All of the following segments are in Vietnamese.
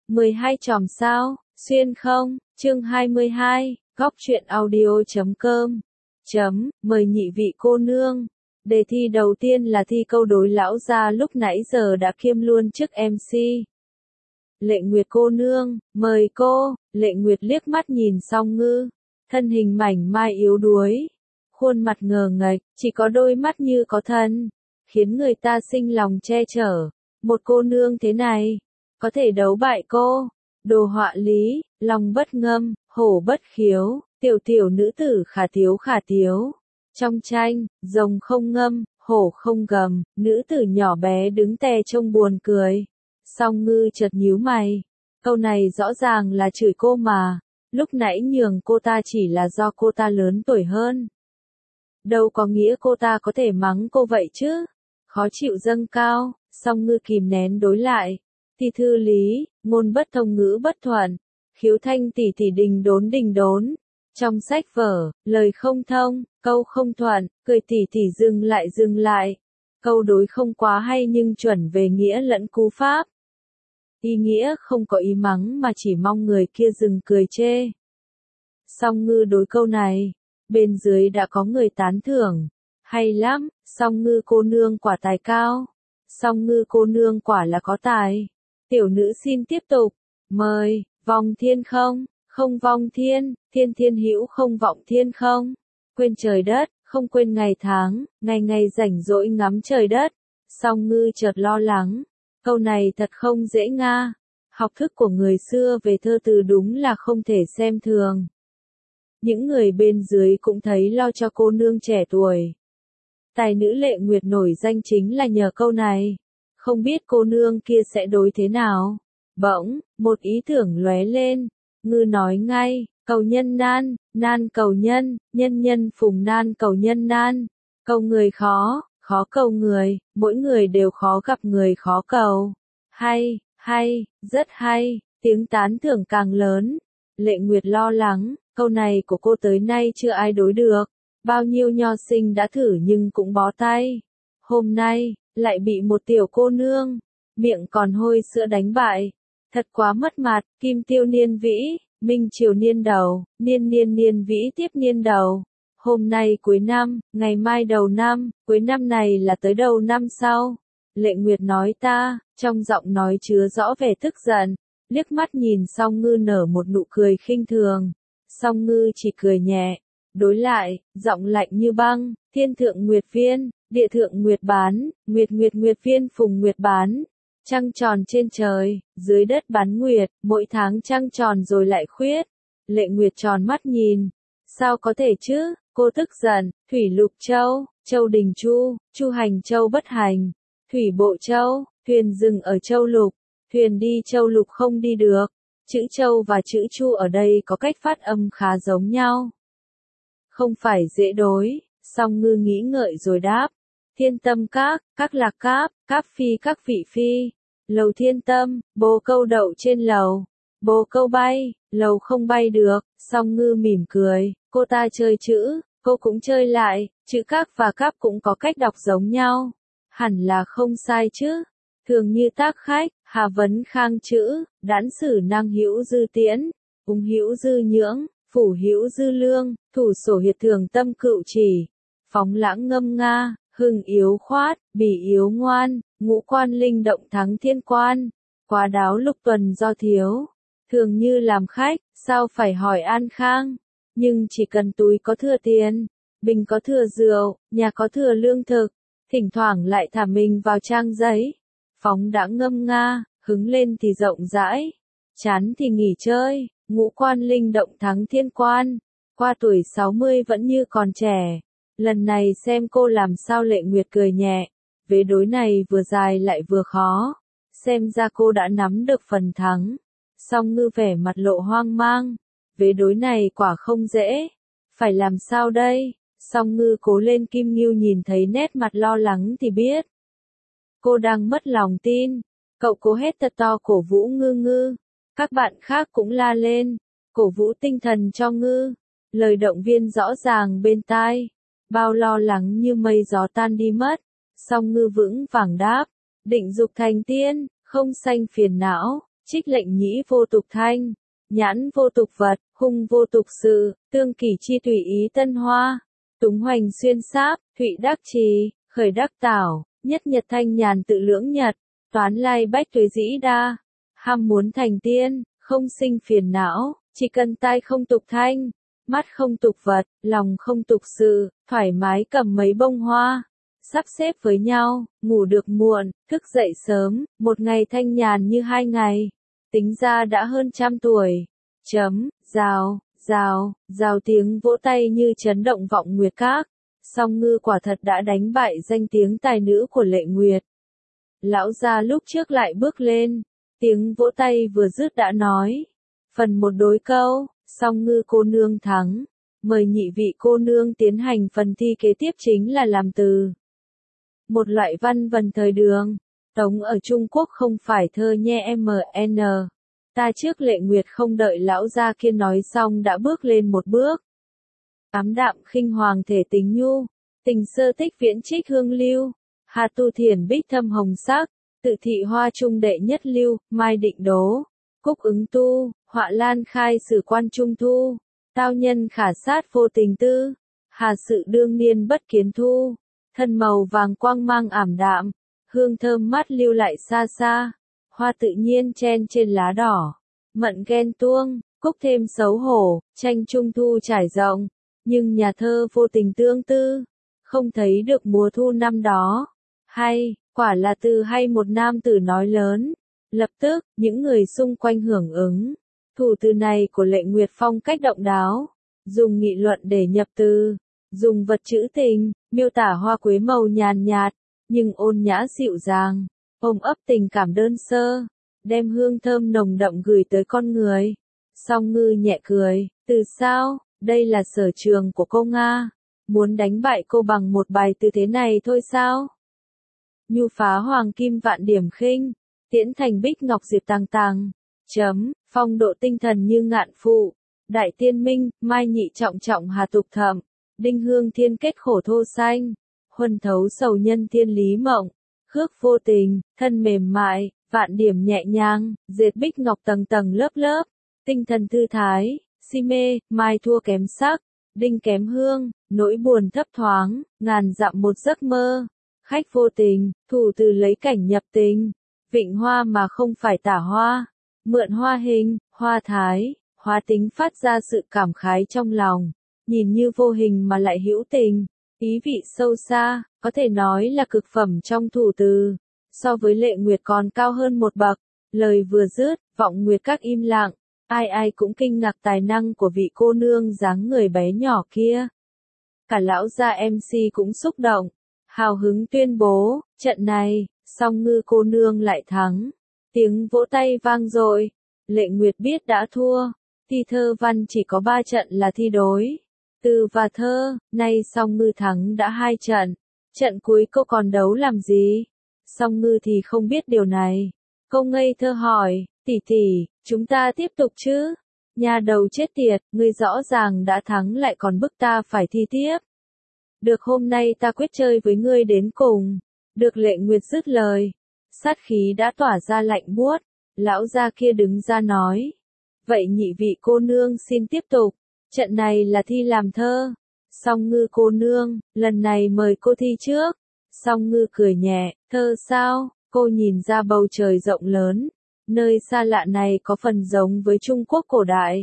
12 chòm sao, xuyên không, chương 22, góc truyện audio.com. Mời nhị vị cô nương. Đề thi đầu tiên là thi câu đối lão gia lúc nãy giờ đã kiêm luôn chức MC. Lệ Nguyệt cô nương, mời cô. Lệ Nguyệt liếc mắt nhìn Song Ngư, thân hình mảnh mai yếu đuối, khuôn mặt ngờ nghệch, chỉ có đôi mắt như có thân, khiến người ta sinh lòng che chở. Một cô nương thế này, có thể đấu bại cô. Đồ họa lý, lòng bất ngâm, hổ bất khiếu, tiểu tiểu nữ tử khả tiếu. Trong tranh, rồng không ngâm, hổ không gầm, nữ tử nhỏ bé đứng tè trông buồn cười. Song Ngư chợt nhíu mày. Câu này rõ ràng là chửi cô mà. Lúc nãy nhường cô ta chỉ là do cô ta lớn tuổi hơn. Đâu có nghĩa cô ta có thể mắng cô vậy chứ. Khó chịu dâng cao, Song Ngư kìm nén đối lại. Thi thư lý, ngôn bất thông ngữ bất thuận. Khiếu thanh tỷ tỷ đình đốn. Trong sách vở, lời không thông, câu không thuận, cười tỷ tỷ dừng lại. Câu đối không quá hay nhưng chuẩn về nghĩa lẫn cú pháp. Ý nghĩa không có ý mắng mà chỉ mong người kia dừng cười chê. Song Ngư đối câu này, bên dưới đã có người tán thưởng. Hay lắm, Song Ngư cô nương quả tài cao. Song Ngư cô nương quả là có tài. Tiểu nữ xin tiếp tục. Mời, vòng thiên không vong thiên, thiên hữu không vọng thiên không. Quên trời đất, không quên ngày tháng, ngày rảnh rỗi ngắm trời đất. Song Ngư chợt lo lắng. Câu này thật không dễ nga. Học thức của người xưa về thơ từ đúng là không thể xem thường. Những người bên dưới cũng thấy lo cho cô nương trẻ tuổi. Tài nữ Lệ Nguyệt nổi danh chính là nhờ câu này. Không biết cô nương kia sẽ đối thế nào. Bỗng, một ý tưởng lóe lên. Ngư nói ngay, cầu nhân nan cầu nhân, nhân phùng nan cầu nhân nan. Cầu người khó cầu người, mỗi người đều khó gặp người khó cầu. Hay, rất hay, tiếng tán thưởng càng lớn. Lệ Nguyệt lo lắng, câu này của cô tới nay chưa ai đối được. Bao nhiêu nho sinh đã thử nhưng cũng bó tay. Hôm nay, lại bị một tiểu cô nương, miệng còn hôi sữa đánh bại. Thật quá mất mặt. Kim tiêu niên vĩ, minh triều niên đầu, niên vĩ tiếp niên đầu. Hôm nay cuối năm, ngày mai đầu năm, cuối năm này là tới đầu năm sau. Lệ Nguyệt nói ta, trong giọng nói chứa rõ vẻ tức giận, liếc mắt nhìn Song Ngư nở một nụ cười khinh thường. Song Ngư chỉ cười nhẹ, đối lại, giọng lạnh như băng, thiên thượng nguyệt viên, địa thượng nguyệt bán, nguyệt viên phùng nguyệt bán. Trăng tròn trên trời, dưới đất bán nguyệt, mỗi tháng trăng tròn rồi lại khuyết. Lệ Nguyệt tròn mắt nhìn. Sao có thể chứ, cô tức giận. Thủy lục châu, châu đình chu hành châu bất hành. Thủy bộ châu, thuyền dừng ở châu lục, thuyền đi châu lục không đi được. Chữ châu và chữ chu ở đây có cách phát âm khá giống nhau. Không phải dễ đối. Song Ngư nghĩ ngợi rồi đáp. Thiên tâm các lạc cáp phi các vị phi. Lầu thiên tâm, bồ câu đậu trên lầu. Bồ câu bay, lầu không bay được. Song Ngư mỉm cười, cô ta chơi chữ, cô cũng chơi lại. Chữ các và cáp cũng có cách đọc giống nhau. Hẳn là không sai chứ. Thường như tác khách, hà vấn khang chữ, đãn sử năng hữu dư tiễn, ung hữu dư nhưỡng, phủ hữu dư lương, thủ sổ hiệt thường tâm cựu chỉ. Phóng lãng ngâm nga, hưng yếu khoát, bỉ yếu ngoan, ngũ quan linh động thắng thiên quan. Quá đáo lục tuần do thiếu. Thường như làm khách, sao phải hỏi an khang. Nhưng chỉ cần túi có thừa tiền, bình có thừa rượu, nhà có thừa lương thực, thỉnh thoảng lại thả mình vào trang giấy. Phóng đã ngâm nga, hứng lên thì rộng rãi, chán thì nghỉ chơi, ngũ quan linh động thắng thiên quan. Qua tuổi 60 vẫn như còn trẻ. Lần này xem cô làm sao. Lệ Nguyệt cười nhẹ. Vế đối này vừa dài lại vừa khó. Xem ra cô đã nắm được phần thắng. Song Ngư vẻ mặt lộ hoang mang. Vế đối này quả không dễ. Phải làm sao đây? Song Ngư cố lên. Kim Ngưu nhìn thấy nét mặt lo lắng thì biết cô đang mất lòng tin. Cậu cố hét thật to cổ vũ Ngư. Các bạn khác cũng la lên, cổ vũ tinh thần cho Ngư. Lời động viên rõ ràng bên tai. Bao lo lắng như mây gió tan đi mất. Song Ngư vững vàng đáp, định dục thành tiên, không sanh phiền não, Trích lệnh nhĩ vô tục thanh, nhãn vô tục vật, hung vô tục sự, tương kỷ chi tùy ý tân hoa, túng hoành xuyên sáp, thụy đắc trì, khởi đắc tảo, nhất nhật thanh nhàn tự lưỡng nhật, toán lai bách tuế dĩ đa, ham muốn thành tiên, không sinh phiền não, chỉ cần tai không tục thanh, mắt không tục vật, lòng không tục sự, thoải mái cầm mấy bông hoa, sắp xếp với nhau, ngủ được muộn, thức dậy sớm, một ngày thanh nhàn như 2 ngày, tính ra đã hơn 100 tuổi. Rào, rào, rào tiếng vỗ tay như chấn động vọng nguyệt các. Song Ngư quả thật đã đánh bại danh tiếng tài nữ của Lệ Nguyệt. Lão gia lúc trước lại bước lên, tiếng vỗ tay vừa dứt đã nói. Phần một đối câu, Song Ngư cô nương thắng. Mời nhị vị cô nương tiến hành phần thi kế tiếp chính là làm từ. Một loại văn vần thời Đường. Tống ở Trung Quốc không phải thơ nhe mn. Ta trước Lệ Nguyệt không đợi lão gia kia nói xong đã bước lên một bước. Ám đạm khinh hoàng thể tình nhu, tình sơ tích viễn trích hương lưu, hà tu thiền bích thâm hồng sắc, tự thị hoa trung đệ nhất lưu, mai định đố, cúc ứng tu, họa lan khai sử quan trung thu, tao nhân khả sát vô tình tư, hà sự đương niên bất kiến thu, thân màu vàng quang mang ảm đạm, hương thơm mát lưu lại xa xa, hoa tự nhiên chen trên lá đỏ, mận ghen tuông, cúc thêm xấu hổ, tranh trung thu trải rộng. Nhưng nhà thơ vô tình tương tư, không thấy được mùa thu năm đó. Hay, quả là từ hay một nam tử nói lớn. Lập tức, những người xung quanh hưởng ứng. Thủ từ này của Lệ Nguyệt phong cách độc đáo. Dùng nghị luận để nhập từ. Dùng vật trữ tình, miêu tả hoa quế màu nhàn nhạt, nhưng ôn nhã dịu dàng. Ôm ấp tình cảm đơn sơ. Đem hương thơm nồng đậm gửi tới con người. Song Ngư nhẹ cười, từ sao? Đây là sở trường của cô Nga. Muốn đánh bại cô bằng một bài từ thế này thôi sao? Nhu phá hoàng kim vạn điểm khinh, tiễn thành bích ngọc diệp tàng tàng. Phong độ tinh thần như ngạn phụ. Đại tiên minh, mai nhị trọng trọng hà tục thậm. Đinh hương thiên kết khổ thô xanh. Huân thấu sầu nhân thiên lý mộng. Khước vô tình, thân mềm mại, vạn điểm nhẹ nhàng, dệt bích ngọc tầng tầng lớp lớp. Tinh thần thư thái. Si mê, mai thua kém sắc, đinh kém hương, nỗi buồn thấp thoáng, ngàn dặm một giấc mơ. Khách vô tình, thủ từ lấy cảnh nhập tình. Vịnh hoa mà không phải tả hoa. Mượn hoa hình, hoa thái, hoa tính phát ra sự cảm khái trong lòng. Nhìn như vô hình mà lại hữu tình. Ý vị sâu xa, có thể nói là cực phẩm trong thủ từ. So với Lệ Nguyệt còn cao hơn một bậc. Lời vừa dứt, vọng nguyệt các im lặng. Ai ai cũng kinh ngạc tài năng của vị cô nương dáng người bé nhỏ kia. Cả lão gia MC cũng xúc động, hào hứng tuyên bố, trận này, Song Ngư cô nương lại thắng. Tiếng vỗ tay vang dội, Lệ Nguyệt biết đã thua, thi thơ văn chỉ có 3 trận là thi đối. Từ và thơ, nay Song Ngư thắng đã 2 trận, trận cuối cô còn đấu làm gì? Song Ngư thì không biết điều này. Cô ngây thơ hỏi, tỷ tỷ, chúng ta tiếp tục chứ? Nhà đầu chết tiệt, ngươi rõ ràng đã thắng lại còn bức ta phải thi tiếp. Được hôm nay ta quyết chơi với ngươi đến cùng. Được Lệ Nguyệt dứt lời. Sát khí đã tỏa ra lạnh buốt. Lão gia kia đứng ra nói. Vậy nhị vị cô nương xin tiếp tục. Trận này là thi làm thơ. Song Ngư cô nương, lần này mời cô thi trước. Song Ngư cười nhẹ, thơ sao? Cô nhìn ra bầu trời rộng lớn. Nơi xa lạ này có phần giống với Trung Quốc cổ đại.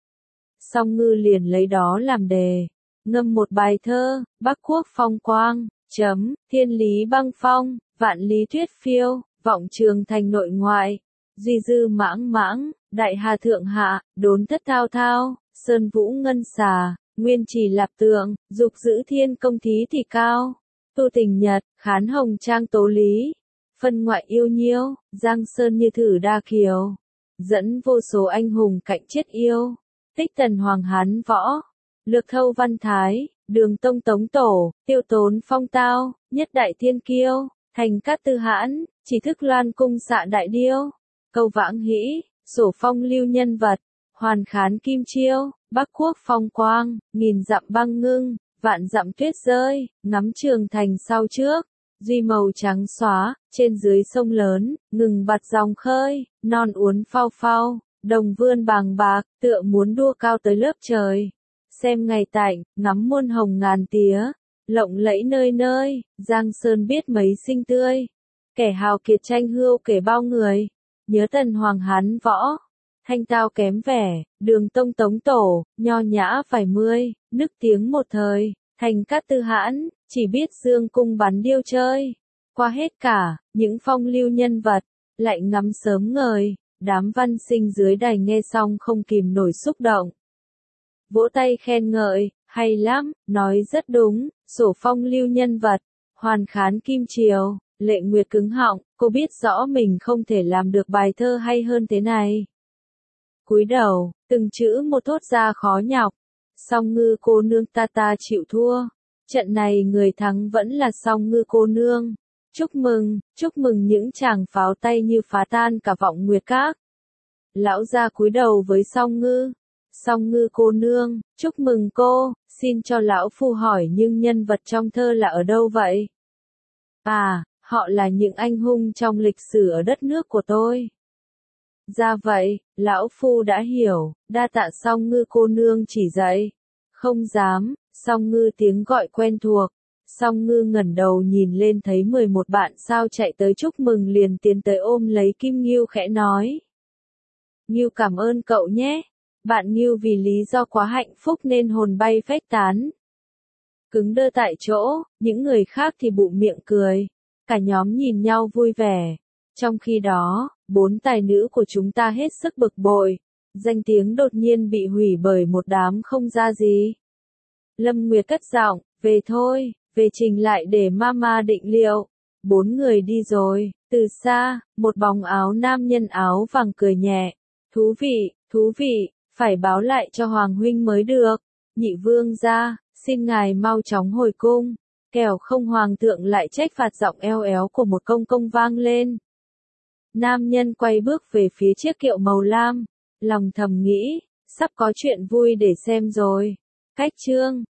Song Ngư liền lấy đó làm đề. Ngâm một bài thơ, Bắc Quốc phong quang, thiên lý băng phong, vạn lý tuyết phiêu, vọng trường thành nội ngoại. Duy dư mãng mãng, đại hà thượng hạ, đốn thất thao thao, sơn vũ ngân xà, nguyên trì lạp tượng, dục giữ thiên công thí thì cao. Tu tình nhật, khán hồng trang tố lý. Phân ngoại yêu nhiêu, giang sơn như thử đa kiều. Dẫn vô số anh hùng cạnh chết yêu. Tích tần hoàng hán võ. Lược thâu văn thái, đường tông tống tổ, tiêu tốn phong tao, nhất đại thiên kiêu. Thành cát tư hãn, chỉ thức loan cung xạ đại điêu. Câu vãng hĩ, sổ phong lưu nhân vật. Hoàn khán kim chiêu, Bắc Quốc phong quang, nghìn dặm băng ngưng, vạn dặm tuyết rơi, ngắm trường thành sau trước. duy màu trắng xóa, trên dưới sông lớn, ngừng bặt dòng khơi, non uốn phao phao, đồng vươn bàng bạc, tựa muốn đua cao tới lớp trời. Xem ngày tạnh, ngắm muôn hồng ngàn tía, lộng lẫy nơi nơi, Giang Sơn biết mấy xinh tươi. Kẻ hào kiệt tranh hươu kể bao người, nhớ tần hoàng hán võ. Thanh tao kém vẻ, đường tông tống tổ, nho nhã vài mươi, nức tiếng một thời, thành cát tư hãn, chỉ biết dương cung bắn điêu chơi. Qua hết cả, những phong lưu nhân vật, lại ngắm sớm ngời, đám văn sinh dưới đài nghe xong không kìm nổi xúc động. Vỗ tay khen ngợi, hay lắm, nói rất đúng, sổ phong lưu nhân vật, hoàn khán kim triều, Lệ Nguyệt cứng họng, cô biết rõ mình không thể làm được bài thơ hay hơn thế này. Cúi đầu, từng chữ một thốt ra khó nhọc. Song Ngư cô nương ta chịu thua. Trận này người thắng vẫn là Song Ngư cô nương. Chúc mừng những chàng pháo tay như phá tan cả vọng nguyệt các. Lão gia cúi đầu với Song Ngư. Song Ngư cô nương, chúc mừng cô, xin cho lão phu hỏi nhưng nhân vật trong thơ là ở đâu vậy? À, họ là những anh hùng trong lịch sử ở đất nước của tôi. Ra vậy, lão phu đã hiểu, đa tạ Song Ngư cô nương chỉ dạy. Không dám, Song Ngư tiếng gọi quen thuộc. Song Ngư ngẩng đầu nhìn lên thấy 11 bạn sao chạy tới chúc mừng liền tiến tới ôm lấy Kim Ngưu khẽ nói. Ngưu cảm ơn cậu nhé. Bạn Ngưu vì lý do quá hạnh phúc nên hồn bay phách tán. Cứng đơ tại chỗ, những người khác thì bụm miệng cười. Cả nhóm nhìn nhau vui vẻ. Trong khi đó, 4 tài nữ của chúng ta hết sức bực bội. Danh tiếng đột nhiên bị hủy bởi một đám không ra gì. Lâm Nguyệt cất giọng, về thôi, về trình lại để mama định liệu. 4 người đi rồi, từ xa, một bóng áo nam nhân áo vàng cười nhẹ. Thú vị, phải báo lại cho Hoàng huynh mới được. Nhị vương gia, xin ngài mau chóng hồi cung. Kẻo không hoàng thượng lại trách phạt giọng eo éo của một công công vang lên. Nam nhân quay bước về phía chiếc kiệu màu lam. Lòng thầm nghĩ, sắp có chuyện vui để xem rồi. Cách chương